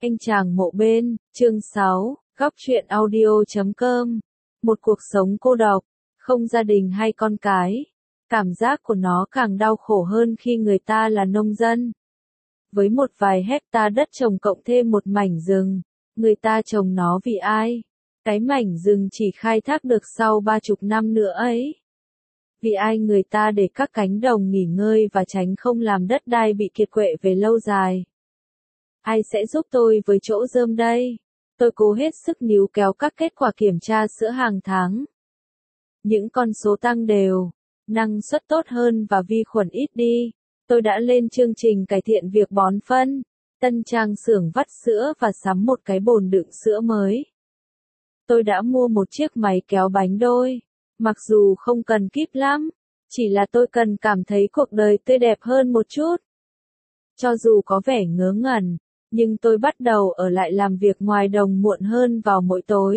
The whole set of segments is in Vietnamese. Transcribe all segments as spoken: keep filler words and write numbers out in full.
Anh chàng mộ bên, chương sáu, góc truyện audio chấm com. Một cuộc sống cô độc, không gia đình hay con cái. Cảm giác của nó càng đau khổ hơn khi người ta là nông dân. Với một vài hecta đất trồng cộng thêm một mảnh rừng, người ta trồng nó vì ai? Cái mảnh rừng chỉ khai thác được sau ba chục năm nữa ấy. Vì ai người ta để các cánh đồng nghỉ ngơi và tránh không làm đất đai bị kiệt quệ về lâu dài. Ai sẽ giúp tôi với chỗ rơm đây? Tôi cố hết sức níu kéo các kết quả kiểm tra sữa hàng tháng. Những con số tăng đều, năng suất tốt hơn và vi khuẩn ít đi. Tôi đã lên chương trình cải thiện việc bón phân, tân trang xưởng vắt sữa và sắm một cái bồn đựng sữa mới. Tôi đã mua một chiếc máy kéo bánh đôi, mặc dù không cần kíp lắm, chỉ là tôi cần cảm thấy cuộc đời tươi đẹp hơn một chút. Cho dù có vẻ ngớ ngẩn, nhưng tôi bắt đầu ở lại làm việc ngoài đồng muộn hơn vào mỗi tối.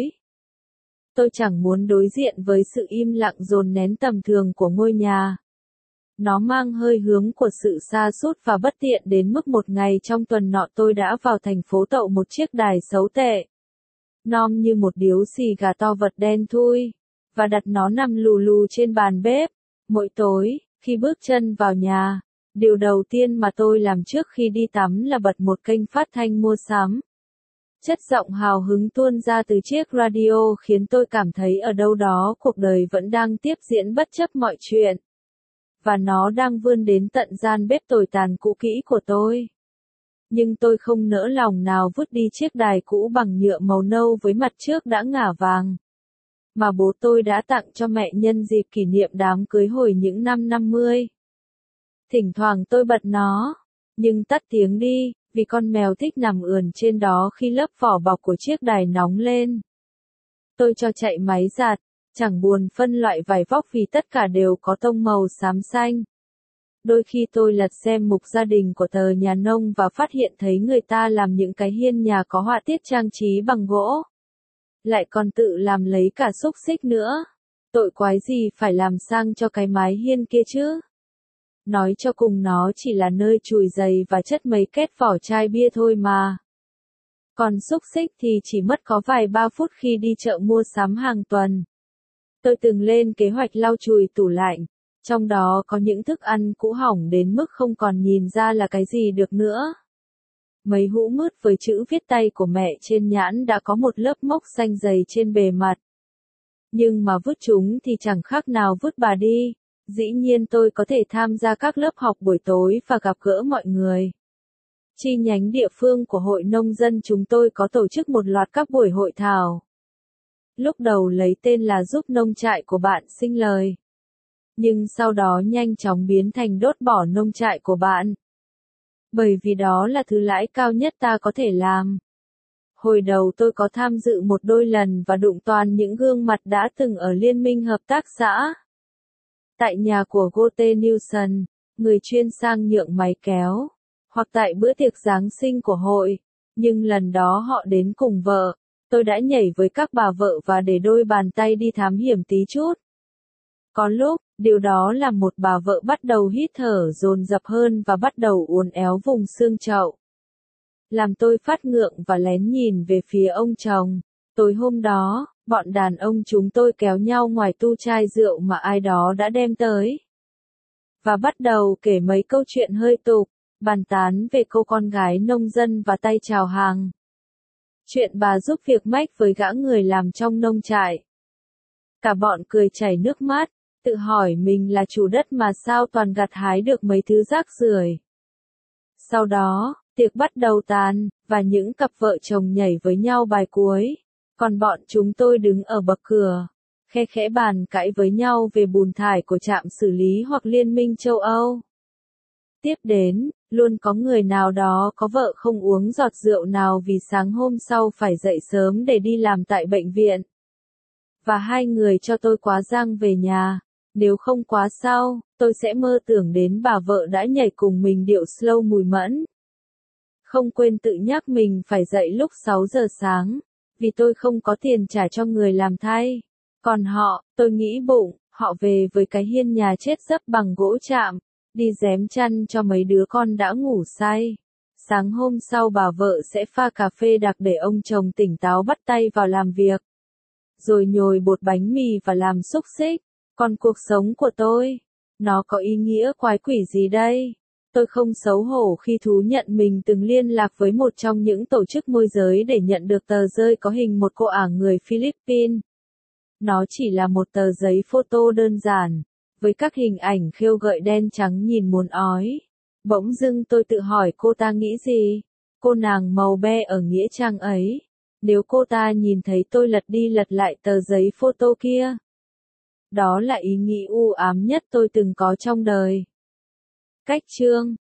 Tôi chẳng muốn đối diện với sự im lặng dồn nén tầm thường của ngôi nhà. Nó mang hơi hướng của sự sa sút và bất tiện đến mức một ngày trong tuần nọ tôi đã vào thành phố tậu một chiếc đài xấu tệ. Nom như một điếu xì gà to vật đen thui, và đặt nó nằm lù lù trên bàn bếp. Mỗi tối, khi bước chân vào nhà, điều đầu tiên mà tôi làm trước khi đi tắm là bật một kênh phát thanh mua sắm. Chất giọng hào hứng tuôn ra từ chiếc radio khiến tôi cảm thấy ở đâu đó cuộc đời vẫn đang tiếp diễn bất chấp mọi chuyện. Và nó đang vươn đến tận gian bếp tồi tàn cũ kỹ của tôi. Nhưng tôi không nỡ lòng nào vứt đi chiếc đài cũ bằng nhựa màu nâu với mặt trước đã ngả vàng, mà bố tôi đã tặng cho mẹ nhân dịp kỷ niệm đám cưới hồi những năm năm mươi. Thỉnh thoảng tôi bật nó, nhưng tắt tiếng đi, vì con mèo thích nằm ườn trên đó khi lớp vỏ bọc của chiếc đài nóng lên. Tôi cho chạy máy giặt, chẳng buồn phân loại vải vóc vì tất cả đều có tông màu xám xanh. Đôi khi tôi lật xem mục gia đình của tờ Nhà Nông và phát hiện thấy người ta làm những cái hiên nhà có họa tiết trang trí bằng gỗ. Lại còn tự làm lấy cả xúc xích nữa. Tội quái gì phải làm sang cho cái mái hiên kia chứ? Nói cho cùng nó chỉ là nơi chùi giày và chất mấy két vỏ chai bia thôi mà. Còn xúc xích thì chỉ mất có vài ba phút khi đi chợ mua sắm hàng tuần. Tôi từng lên kế hoạch lau chùi tủ lạnh, trong đó có những thức ăn cũ hỏng đến mức không còn nhìn ra là cái gì được nữa. Mấy hũ mứt với chữ viết tay của mẹ trên nhãn đã có một lớp mốc xanh dày trên bề mặt. Nhưng mà vứt chúng thì chẳng khác nào vứt bà đi. Dĩ nhiên tôi có thể tham gia các lớp học buổi tối và gặp gỡ mọi người. Chi nhánh địa phương của Hội Nông dân chúng tôi có tổ chức một loạt các buổi hội thảo. Lúc đầu lấy tên là giúp nông trại của bạn sinh lời. Nhưng sau đó nhanh chóng biến thành đốt bỏ nông trại của bạn. Bởi vì đó là thứ lãi cao nhất ta có thể làm. Hồi đầu tôi có tham dự một đôi lần và đụng toàn những gương mặt đã từng ở Liên minh Hợp tác xã. Tại nhà của Gote Newson, người chuyên sang nhượng máy kéo, hoặc tại bữa tiệc Giáng sinh của hội, nhưng lần đó họ đến cùng vợ, tôi đã nhảy với các bà vợ và để đôi bàn tay đi thám hiểm tí chút. Có lúc, điều đó làm một bà vợ bắt đầu hít thở dồn dập hơn và bắt đầu uốn éo vùng xương chậu. Làm tôi phát ngượng và lén nhìn về phía ông chồng. Tối hôm đó, bọn đàn ông chúng tôi kéo nhau ngoài tu chai rượu mà ai đó đã đem tới. Và bắt đầu kể mấy câu chuyện hơi tục, bàn tán về cô con gái nông dân và tay chào hàng. Chuyện bà giúp việc mách với gã người làm trong nông trại. Cả bọn cười chảy nước mắt, tự hỏi mình là chủ đất mà sao toàn gặt hái được mấy thứ rác rưởi. Sau đó, tiệc bắt đầu tàn, và những cặp vợ chồng nhảy với nhau bài cuối. Còn bọn chúng tôi đứng ở bậc cửa, khe khẽ bàn cãi với nhau về bùn thải của trạm xử lý hoặc Liên minh châu Âu. Tiếp đến, luôn có người nào đó có vợ không uống giọt rượu nào vì sáng hôm sau phải dậy sớm để đi làm tại bệnh viện. Và hai người cho tôi quá giang về nhà, nếu không quá sau, tôi sẽ mơ tưởng đến bà vợ đã nhảy cùng mình điệu slow mùi mẫn. Không quên tự nhắc mình phải dậy lúc sáu giờ sáng. Vì tôi không có tiền trả cho người làm thay. Còn họ, tôi nghĩ bụng, họ về với cái hiên nhà chết dấp bằng gỗ chạm, đi rém chăn cho mấy đứa con đã ngủ say. Sáng hôm sau bà vợ sẽ pha cà phê đặc để ông chồng tỉnh táo bắt tay vào làm việc. Rồi nhồi bột bánh mì và làm xúc xích. Còn cuộc sống của tôi, nó có ý nghĩa quái quỷ gì đây? Tôi không xấu hổ khi thú nhận mình từng liên lạc với một trong những tổ chức môi giới để nhận được tờ rơi có hình một cô ả người Philippines. Nó chỉ là một tờ giấy photo đơn giản, với các hình ảnh khêu gợi đen trắng nhìn muốn ói. Bỗng dưng tôi tự hỏi cô ta nghĩ gì? Cô nàng màu be ở nghĩa trang ấy. Nếu cô ta nhìn thấy tôi lật đi lật lại tờ giấy photo kia. Đó là ý nghĩ u ám nhất tôi từng có trong đời. Cách chương